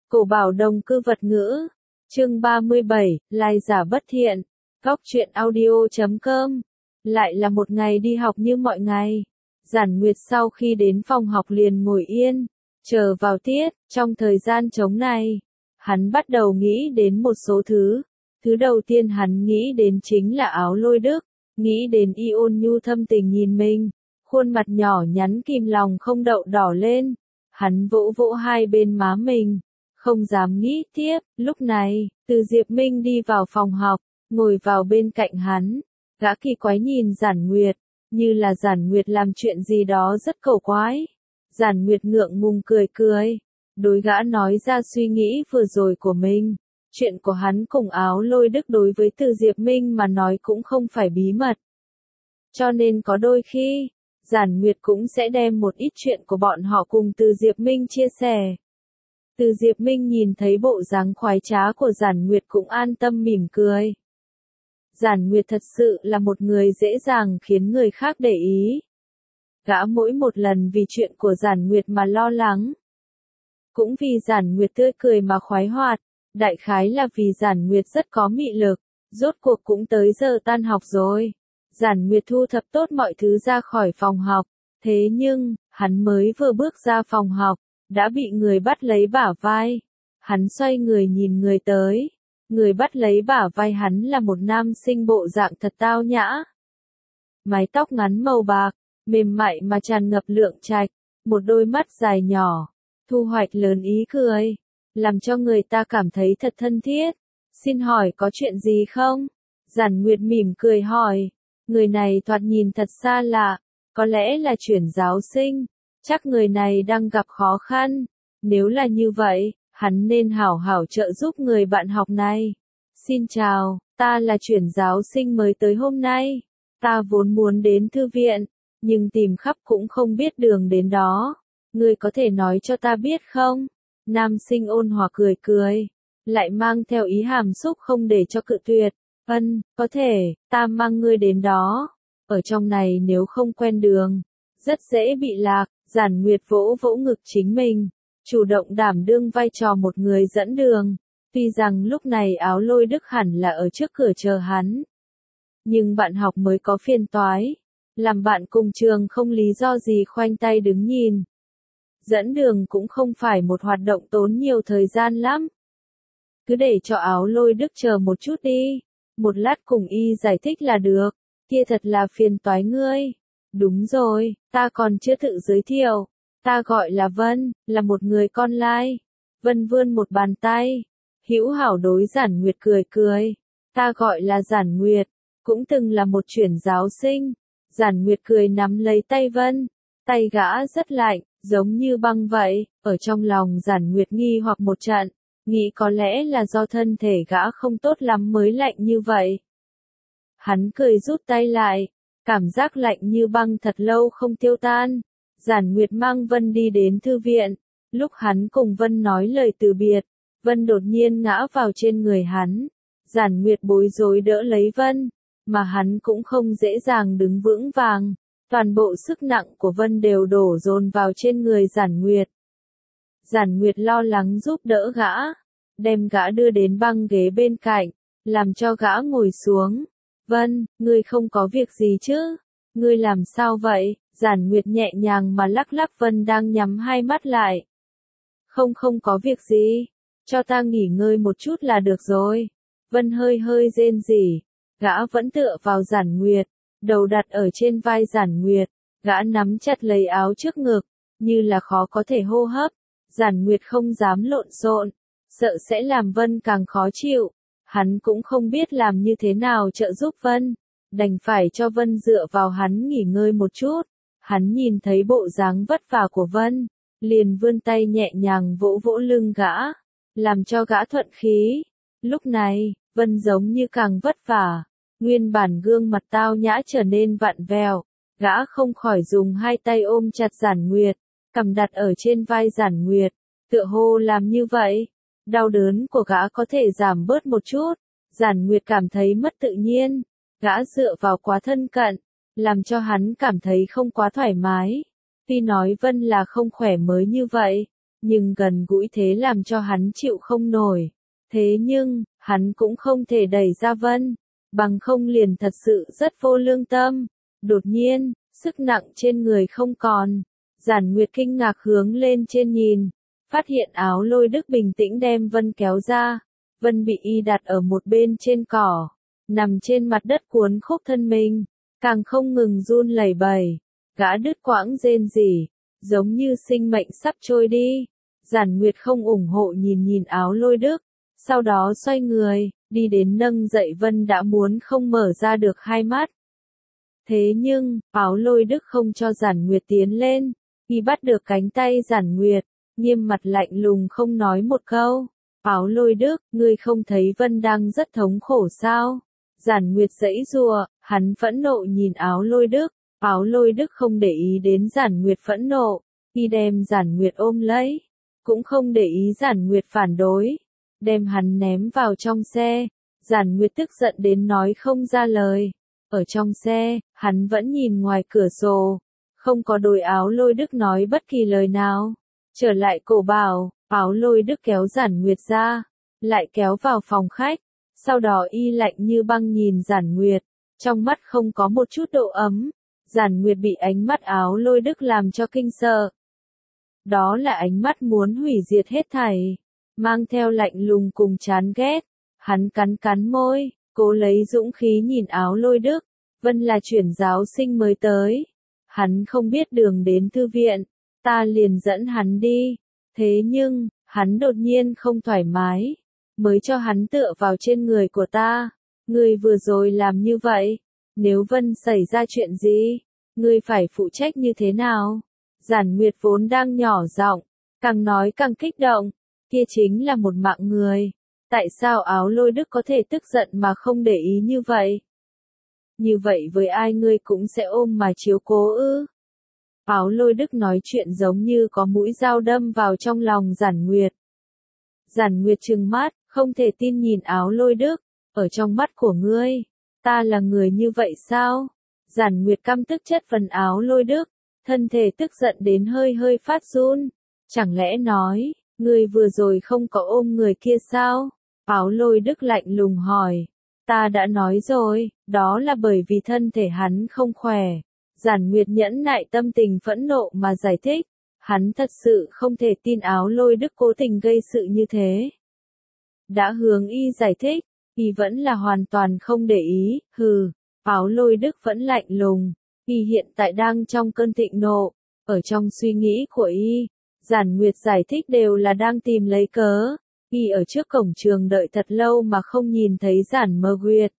Cổ bảo đồng cư vật ngữ. Chương 37, lai giả bất thiện. Góc truyện audio.com. Lại là một ngày đi học như mọi ngày. Giản Nguyệt sau khi đến phòng học liền ngồi yên, chờ vào tiết. Trong thời gian trống này, hắn bắt đầu nghĩ đến một số thứ. Thứ đầu tiên hắn nghĩ đến chính là Áo Lôi Đức, nghĩ đến y ôn nhu thâm tình nhìn mình, khuôn mặt nhỏ nhắn kìm lòng không đậu đỏ lên. Hắn vỗ vỗ hai bên má mình, không dám nghĩ tiếp. Lúc này, Từ Diệp Minh đi vào phòng học, ngồi vào bên cạnh hắn. Gã kỳ quái nhìn Giản Nguyệt, như là Giản Nguyệt làm chuyện gì đó rất cổ quái. Giản Nguyệt ngượng ngùng cười cười, đối gã nói ra suy nghĩ vừa rồi của mình. Chuyện của hắn cùng Áo Lôi Đức đối với Từ Diệp Minh mà nói cũng không phải bí mật. Cho nên có đôi khi, Giản Nguyệt cũng sẽ đem một ít chuyện của bọn họ cùng Từ Diệp Minh chia sẻ. Từ Diệp Minh nhìn thấy bộ dáng khoái trá của Giản Nguyệt cũng an tâm mỉm cười. Giản Nguyệt thật sự là một người dễ dàng khiến người khác để ý. Gã mỗi một lần vì chuyện của Giản Nguyệt mà lo lắng. Cũng vì Giản Nguyệt tươi cười mà khoái hoạt, đại khái là vì Giản Nguyệt rất có mị lực. Rốt cuộc cũng tới giờ tan học rồi. Giản Nguyệt thu thập tốt mọi thứ ra khỏi phòng học. Thế nhưng, hắn mới vừa bước ra phòng học, đã bị người bắt lấy bả vai. Hắn xoay người nhìn người tới. Người bắt lấy bả vai hắn là một nam sinh bộ dạng thật tao nhã. Mái tóc ngắn màu bạc, mềm mại mà tràn ngập lượng trạch, một đôi mắt dài nhỏ, thu hoạch lớn ý cười, làm cho người ta cảm thấy thật thân thiết. Xin hỏi có chuyện gì không? Giản Nguyệt mỉm cười hỏi. Người này thoạt nhìn thật xa lạ, có lẽ là chuyển giáo sinh, chắc người này đang gặp khó khăn. Nếu là như vậy, hắn nên hảo hảo trợ giúp người bạn học này. Xin chào, ta là chuyển giáo sinh mới tới hôm nay. Ta vốn muốn đến thư viện, nhưng tìm khắp cũng không biết đường đến đó. Ngươi có thể nói cho ta biết không? Nam sinh ôn hòa cười cười, lại mang theo ý hàm xúc không để cho cự tuyệt. Có thể, ta mang ngươi đến đó. Ở trong này nếu không quen đường, rất dễ bị lạc. Giản Nguyệt vỗ vỗ ngực chính mình, chủ động đảm đương vai trò một người dẫn đường. Tuy rằng lúc này Áo Lôi Đức hẳn là ở trước cửa chờ hắn. Nhưng bạn học mới có phiền toái. Làm bạn cùng trường không lý do gì khoanh tay đứng nhìn. Dẫn đường cũng không phải một hoạt động tốn nhiều thời gian lắm. Cứ để cho Áo Lôi Đức chờ một chút đi. Một lát cùng y giải thích là được. Kia thật là phiền toái ngươi. Đúng rồi, ta còn chưa tự giới thiệu. Ta gọi là Vân, là một người con lai. Vân vươn một bàn tay. Hữu hảo đối Giản Nguyệt cười cười. Ta gọi là Giản Nguyệt, cũng từng là một chuyển giáo sinh. Giản Nguyệt cười nắm lấy tay Vân. Tay gã rất lạnh, giống như băng vậy. Ở trong lòng Giản Nguyệt nghi hoặc một trận. Nghĩ có lẽ là do thân thể gã không tốt lắm mới lạnh như vậy. Hắn cười rút tay lại. Cảm giác lạnh như băng thật lâu không tiêu tan. Giản Nguyệt mang Vân đi đến thư viện. Lúc hắn cùng Vân nói lời từ biệt, Vân đột nhiên ngã vào trên người hắn. Giản Nguyệt bối rối đỡ lấy Vân, mà hắn cũng không dễ dàng đứng vững vàng. Toàn bộ sức nặng của Vân đều đổ dồn vào trên người Giản Nguyệt. Giản Nguyệt lo lắng giúp đỡ gã, đem gã đưa đến băng ghế bên cạnh, làm cho gã ngồi xuống. Vân, ngươi không có việc gì chứ? Ngươi làm sao vậy? Giản Nguyệt nhẹ nhàng mà lắc lắc Vân đang nhắm hai mắt lại. Không có việc gì. Cho ta nghỉ ngơi một chút là được rồi. Vân hơi hơi rên rỉ. Gã vẫn tựa vào Giản Nguyệt, đầu đặt ở trên vai Giản Nguyệt. Gã nắm chặt lấy áo trước ngực, như là khó có thể hô hấp. Giản Nguyệt không dám lộn xộn, sợ sẽ làm Vân càng khó chịu. Hắn cũng không biết làm như thế nào trợ giúp Vân, đành phải cho Vân dựa vào hắn nghỉ ngơi một chút. Hắn nhìn thấy bộ dáng vất vả của Vân, liền vươn tay nhẹ nhàng vỗ vỗ lưng gã, làm cho gã thuận khí. Lúc này, Vân giống như càng vất vả, nguyên bản gương mặt tao nhã trở nên vặn vẹo. Gã không khỏi dùng hai tay ôm chặt Giản Nguyệt, cằm đặt ở trên vai Giản Nguyệt, tựa hồ làm như vậy, đau đớn của gã có thể giảm bớt một chút. Giản Nguyệt cảm thấy mất tự nhiên, gã dựa vào quá thân cận, làm cho hắn cảm thấy không quá thoải mái. Tuy nói Vân là không khỏe mới như vậy, nhưng gần gũi thế làm cho hắn chịu không nổi. Thế nhưng, hắn cũng không thể đẩy ra Vân, bằng không liền thật sự rất vô lương tâm. Đột nhiên, sức nặng trên người không còn. Giản Nguyệt kinh ngạc hướng lên trên nhìn, phát hiện Áo Lôi Đức bình tĩnh đem Vân kéo ra. Vân bị y đặt ở một bên trên cỏ, nằm trên mặt đất cuốn khúc thân mình, càng không ngừng run lẩy bẩy. Gã đứt quãng rên rỉ, giống như sinh mệnh sắp trôi đi. Giản Nguyệt không ủng hộ nhìn nhìn Áo Lôi Đức, sau đó xoay người, đi đến nâng dậy Vân đã muốn không mở ra được hai mắt. Thế nhưng, Áo Lôi Đức không cho Giản Nguyệt tiến lên, y bắt được cánh tay Giản Nguyệt, nghiêm mặt lạnh lùng không nói một câu. Áo Lôi Đức, ngươi không thấy Vân đang rất thống khổ sao? Giản Nguyệt giãy giụa, hắn phẫn nộ nhìn Áo Lôi Đức. Áo Lôi Đức không để ý đến Giản Nguyệt phẫn nộ, y đem Giản Nguyệt ôm lấy, cũng không để ý Giản Nguyệt phản đối, đem hắn ném vào trong xe. Giản Nguyệt tức giận đến nói không ra lời. Ở trong xe, hắn vẫn nhìn ngoài cửa sổ, không có đối Áo Lôi Đức nói bất kỳ lời nào. Trở lại cổ bảo, Áo Lôi Đức kéo Giản Nguyệt ra, lại kéo vào phòng khách, sau đó y lạnh như băng nhìn Giản Nguyệt, trong mắt không có một chút độ ấm. Giản Nguyệt bị ánh mắt Áo Lôi Đức làm cho kinh sợ. Đó là ánh mắt muốn hủy diệt hết thảy, mang theo lạnh lùng cùng chán ghét. Hắn cắn cắn môi, cố lấy dũng khí nhìn Áo Lôi Đức. Vân là chuyển giáo sinh mới tới, hắn không biết đường đến thư viện, ta liền dẫn hắn đi. Thế nhưng, hắn đột nhiên không thoải mái, mới cho hắn tựa vào trên người của ta. Ngươi vừa rồi làm như vậy, nếu Vân xảy ra chuyện gì, ngươi phải phụ trách như thế nào? Giản Nguyệt vốn đang nhỏ giọng, càng nói càng kích động, kia chính là một mạng người. Tại sao Áo Lôi Đức có thể tức giận mà không để ý như vậy? Như vậy với ai ngươi cũng sẽ ôm mà chiếu cố ư? Áo Lôi Đức nói chuyện giống như có mũi dao đâm vào trong lòng Giản Nguyệt. Giản Nguyệt trừng mắt, không thể tin nhìn Áo Lôi Đức, ở trong mắt của ngươi, ta là người như vậy sao? Giản Nguyệt căm tức chất vấn Áo Lôi Đức, thân thể tức giận đến hơi hơi phát run. Chẳng lẽ nói, ngươi vừa rồi không có ôm người kia sao? Áo Lôi Đức lạnh lùng hỏi. Ta đã nói rồi, đó là bởi vì thân thể hắn không khỏe. Giản Nguyệt nhẫn nại tâm tình phẫn nộ mà giải thích. Hắn thật sự không thể tin Áo Lôi Đức cố tình gây sự như thế. Đã hướng y giải thích, y vẫn là hoàn toàn không để ý. Hừ, Áo Lôi Đức vẫn lạnh lùng. Y hiện tại đang trong cơn thịnh nộ. Ở trong suy nghĩ của y, Giản Nguyệt giải thích đều là đang tìm lấy cớ. Y ở trước cổng trường đợi thật lâu mà không nhìn thấy Giản Mơ Nguyệt.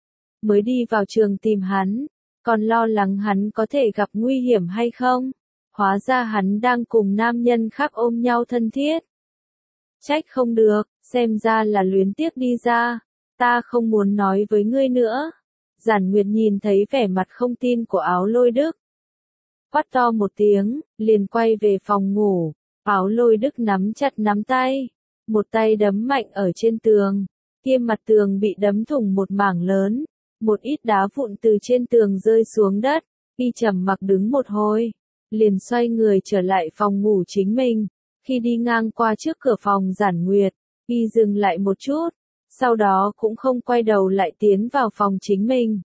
Mới đi vào trường tìm hắn, còn lo lắng hắn có thể gặp nguy hiểm hay không. Hóa ra hắn đang cùng nam nhân khác ôm nhau thân thiết. Trách không được, xem ra là luyến tiếc đi ra. Ta không muốn nói với ngươi nữa. Giản Nguyệt nhìn thấy vẻ mặt không tin của Áo Lôi Đức. Quát to một tiếng, liền quay về phòng ngủ. Áo Lôi Đức nắm chặt nắm tay. Một tay đấm mạnh ở trên tường. Kia mặt tường bị đấm thủng một mảng lớn. Một ít đá vụn từ trên tường rơi xuống đất. Y trầm mặc đứng một hồi, liền xoay người trở lại phòng ngủ chính mình. Khi đi ngang qua trước cửa phòng Giản Nguyệt, y dừng lại một chút, sau đó cũng không quay đầu lại tiến vào phòng chính mình.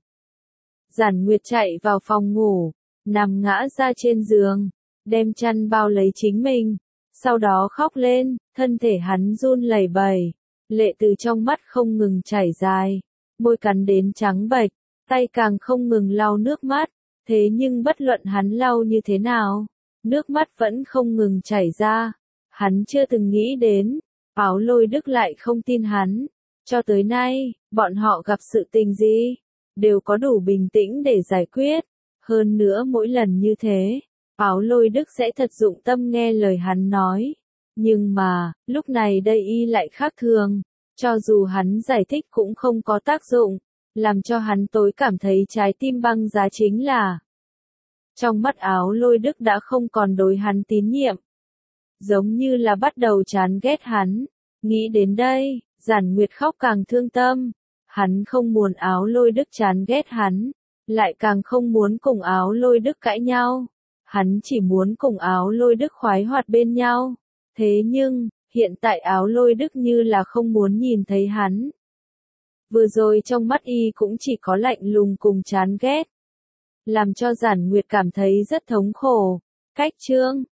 Giản Nguyệt chạy vào phòng ngủ, nằm ngã ra trên giường, đem chăn bao lấy chính mình, sau đó khóc lên, thân thể hắn run lẩy bẩy, lệ từ trong mắt không ngừng chảy dài, môi cắn đến trắng bệch, tay càng không ngừng lau nước mắt. Thế nhưng bất luận hắn lau như thế nào, nước mắt vẫn không ngừng chảy ra. Hắn chưa từng nghĩ đến, Áo Lôi Đức lại không tin hắn. Cho tới nay, bọn họ gặp sự tình gì, đều có đủ bình tĩnh để giải quyết. Hơn nữa mỗi lần như thế, Áo Lôi Đức sẽ thật dụng tâm nghe lời hắn nói. Nhưng mà, lúc này đây y lại khác thường. Cho dù hắn giải thích cũng không có tác dụng. Làm cho hắn tối cảm thấy trái tim băng giá chính là trong mắt Áo Lôi Đức đã không còn đối hắn tín nhiệm. Giống như là bắt đầu chán ghét hắn. Nghĩ đến đây, Giản Nguyệt khóc càng thương tâm. Hắn không muốn Áo Lôi Đức chán ghét hắn, lại càng không muốn cùng Áo Lôi Đức cãi nhau. Hắn chỉ muốn cùng Áo Lôi Đức khoái hoạt bên nhau. Thế nhưng, hiện tại Áo Lôi Đức như là không muốn nhìn thấy hắn. Vừa rồi trong mắt y cũng chỉ có lạnh lùng cùng chán ghét. Làm cho Giản Nguyệt cảm thấy rất thống khổ. Cách chương